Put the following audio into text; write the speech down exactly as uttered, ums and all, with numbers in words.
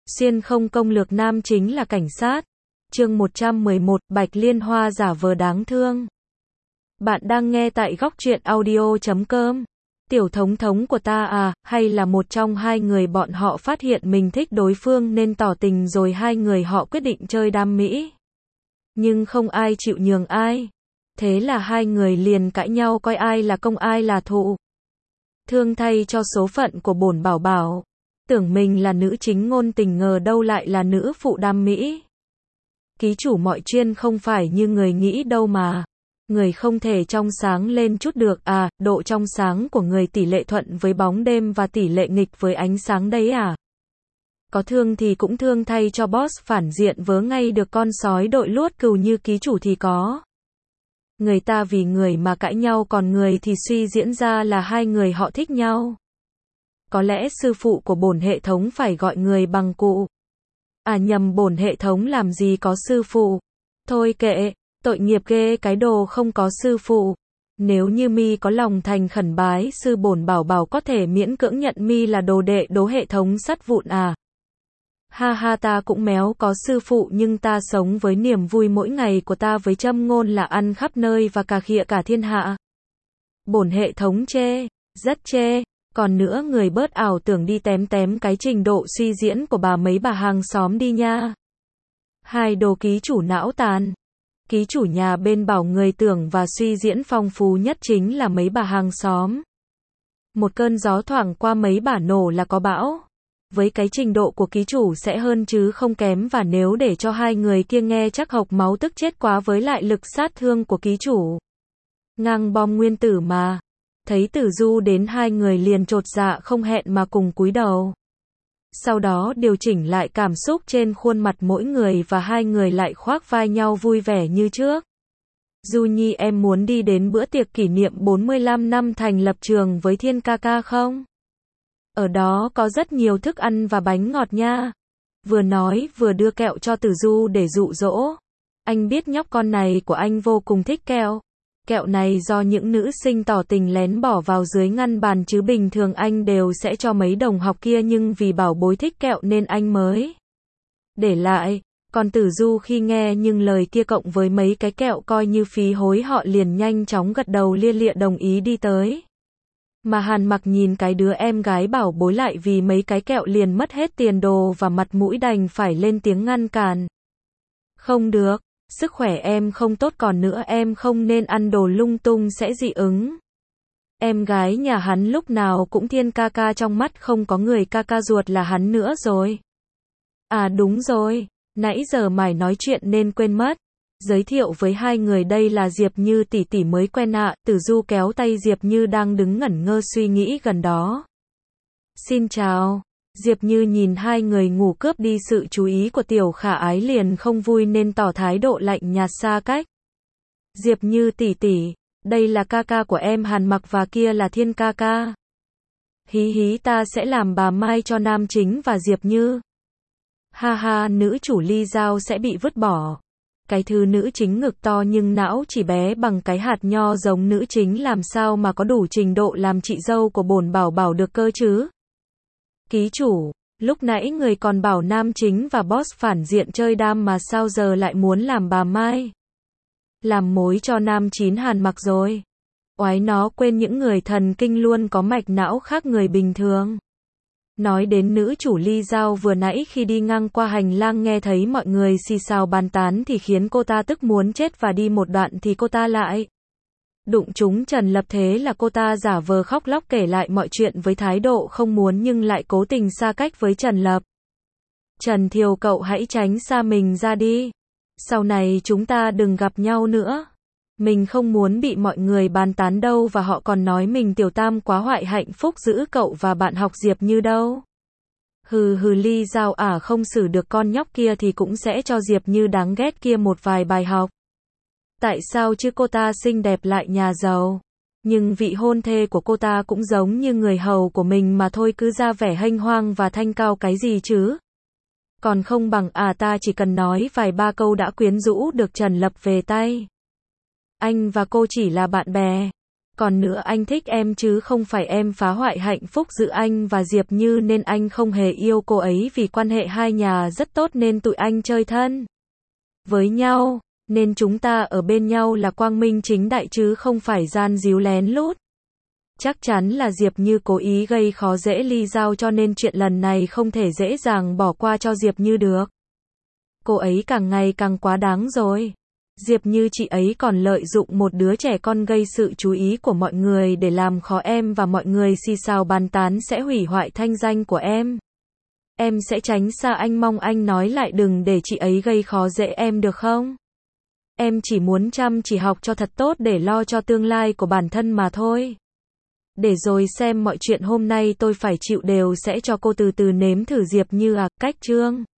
Xuyên không công lược nam chính là cảnh sát. Chương một trăm mười một, Bạch Liên Hoa giả vờ đáng thương. Bạn đang nghe tại góc truyện audio chấm com. Tiểu thống thống của ta à, hay là một trong hai người bọn họ phát hiện mình thích đối phương nên tỏ tình rồi hai người họ quyết định chơi đam mỹ. Nhưng không ai chịu nhường ai. Thế là hai người liền cãi nhau coi ai là công ai là thụ. Thương thay cho số phận của bổn bảo bảo. Tưởng mình là nữ chính ngôn tình ngờ đâu lại là nữ phụ đam mỹ. Ký chủ mọi chuyện không phải như người nghĩ đâu mà. Người không thể trong sáng lên chút được à, độ trong sáng của người tỷ lệ thuận với bóng đêm và tỷ lệ nghịch với ánh sáng đấy à. Có thương thì cũng thương thay cho boss phản diện vớ ngay được con sói đội luốt cừu như ký chủ thì có. Người ta vì người mà cãi nhau còn người thì suy diễn ra là hai người họ thích nhau. Có lẽ sư phụ của bổn hệ thống phải gọi người bằng cụ. À nhầm, bổn hệ thống làm gì có sư phụ. Thôi kệ, tội nghiệp ghê cái đồ không có sư phụ. Nếu như mi có lòng thành khẩn bái sư bổn bảo bảo có thể miễn cưỡng nhận mi là đồ đệ đố hệ thống sắt vụn à. Ha ha, ta cũng méo có sư phụ nhưng ta sống với niềm vui mỗi ngày của ta với châm ngôn là ăn khắp nơi và cà khịa cả thiên hạ. Bổn hệ thống chê, rất chê. Còn nữa người bớt ảo tưởng đi tém tém cái trình độ suy diễn của bà mấy bà hàng xóm đi nha. Hai đồ ký chủ não tàn. Ký chủ nhà bên bảo người tưởng và suy diễn phong phú nhất chính là mấy bà hàng xóm. Một cơn gió thoảng qua mấy bà nổ là có bão. Với cái trình độ của ký chủ sẽ hơn chứ không kém, và nếu để cho hai người kia nghe chắc hộc máu tức chết quá với lại lực sát thương của ký chủ. Ngang bom nguyên tử mà. Thấy Tử Du đến hai người liền chột dạ không hẹn mà cùng cúi đầu. Sau đó điều chỉnh lại cảm xúc trên khuôn mặt mỗi người và hai người lại khoác vai nhau vui vẻ như trước. Du Nhi, em muốn đi đến bữa tiệc kỷ niệm bốn mươi lăm năm thành lập trường với Thiên ca ca không? Ở đó có rất nhiều thức ăn và bánh ngọt nha. Vừa nói vừa đưa kẹo cho Tử Du để dụ dỗ. Anh biết nhóc con này của anh vô cùng thích kẹo. Kẹo này do những nữ sinh tỏ tình lén bỏ vào dưới ngăn bàn chứ bình thường anh đều sẽ cho mấy đồng học kia, nhưng vì bảo bối thích kẹo nên anh mới để lại. Còn Tử Du khi nghe những lời kia cộng với mấy cái kẹo coi như phí hối họ liền nhanh chóng gật đầu lia lịa đồng ý đi tới. Mà Hàn Mặc nhìn cái đứa em gái bảo bối lại vì mấy cái kẹo liền mất hết tiền đồ và mặt mũi đành phải lên tiếng ngăn cản. Không được. Sức khỏe em không tốt, còn nữa em không nên ăn đồ lung tung sẽ dị ứng. Em gái nhà hắn lúc nào cũng Thiên ca ca, trong mắt không có người ca ca ruột là hắn nữa rồi. À đúng rồi, nãy giờ mải nói chuyện nên quên mất. Giới thiệu với hai người đây là Diệp Như tỷ tỷ mới quen ạ. Tử Du kéo tay Diệp Như đang đứng ngẩn ngơ suy nghĩ gần đó. Xin chào. Diệp Như nhìn hai người ngủ cướp đi sự chú ý của Tiểu Khả Ái liền không vui nên tỏ thái độ lạnh nhạt xa cách. Diệp Như tỷ tỷ, đây là ca ca của em Hàn Mặc và kia là Thiên ca ca. Hí hí, ta sẽ làm bà Mai cho nam chính và Diệp Như. Ha ha, nữ chủ Ly Giao sẽ bị vứt bỏ. Cái thứ nữ chính ngực to nhưng não chỉ bé bằng cái hạt nho giống nữ chính làm sao mà có đủ trình độ làm chị dâu của bổn bảo bảo được cơ chứ. Ký chủ, lúc nãy người còn bảo nam chính và boss phản diện chơi đam mà sao giờ lại muốn làm bà Mai? Làm mối cho nam chín Hàn Mặc rồi. Oái nó, quên những người thần kinh luôn có mạch não khác người bình thường. Nói đến nữ chủ Ly Giao vừa nãy khi đi ngang qua hành lang nghe thấy mọi người xì xào bàn tán thì khiến cô ta tức muốn chết, và đi một đoạn thì cô ta lại đụng trúng Trần Lập, thế là cô ta giả vờ khóc lóc kể lại mọi chuyện với thái độ không muốn nhưng lại cố tình xa cách với Trần Lập. Trần Thiều, cậu hãy tránh xa mình ra đi. Sau này chúng ta đừng gặp nhau nữa. Mình không muốn bị mọi người bàn tán đâu, và họ còn nói mình Tiểu Tam quá hoại hạnh phúc giữ cậu và bạn học Diệp Như đâu. Hừ hừ, Ly Giao à, không xử được con nhóc kia thì cũng sẽ cho Diệp Như đáng ghét kia một vài bài học. Tại sao chứ, cô ta xinh đẹp lại nhà giàu. Nhưng vị hôn thê của cô ta cũng giống như người hầu của mình mà thôi, cứ ra vẻ hênh hoang và thanh cao cái gì chứ. Còn không bằng à, ta chỉ cần nói vài ba câu đã quyến rũ được Trần Lập về tay. Anh và cô chỉ là bạn bè. Còn nữa anh thích em chứ không phải em phá hoại hạnh phúc giữa anh và Diệp Như nên anh không hề yêu cô ấy vì quan hệ hai nhà rất tốt nên tụi anh chơi thân với nhau, nên chúng ta ở bên nhau là quang minh chính đại chứ không phải gian díu lén lút. Chắc chắn là Diệp Như cố ý gây khó dễ Ly Giao cho nên chuyện lần này không thể dễ dàng bỏ qua cho Diệp Như được. Cô ấy càng ngày càng quá đáng rồi. Diệp Như chị ấy còn lợi dụng một đứa trẻ con gây sự chú ý của mọi người để làm khó em và mọi người xì xào bàn tán sẽ hủy hoại thanh danh của em. Em sẽ tránh xa anh, mong anh nói lại đừng để chị ấy gây khó dễ em được không? Em chỉ muốn chăm chỉ học cho thật tốt để lo cho tương lai của bản thân mà thôi. Để rồi xem mọi chuyện hôm nay tôi phải chịu đều sẽ cho cô từ từ nếm thử Diệp Như à, cách chương.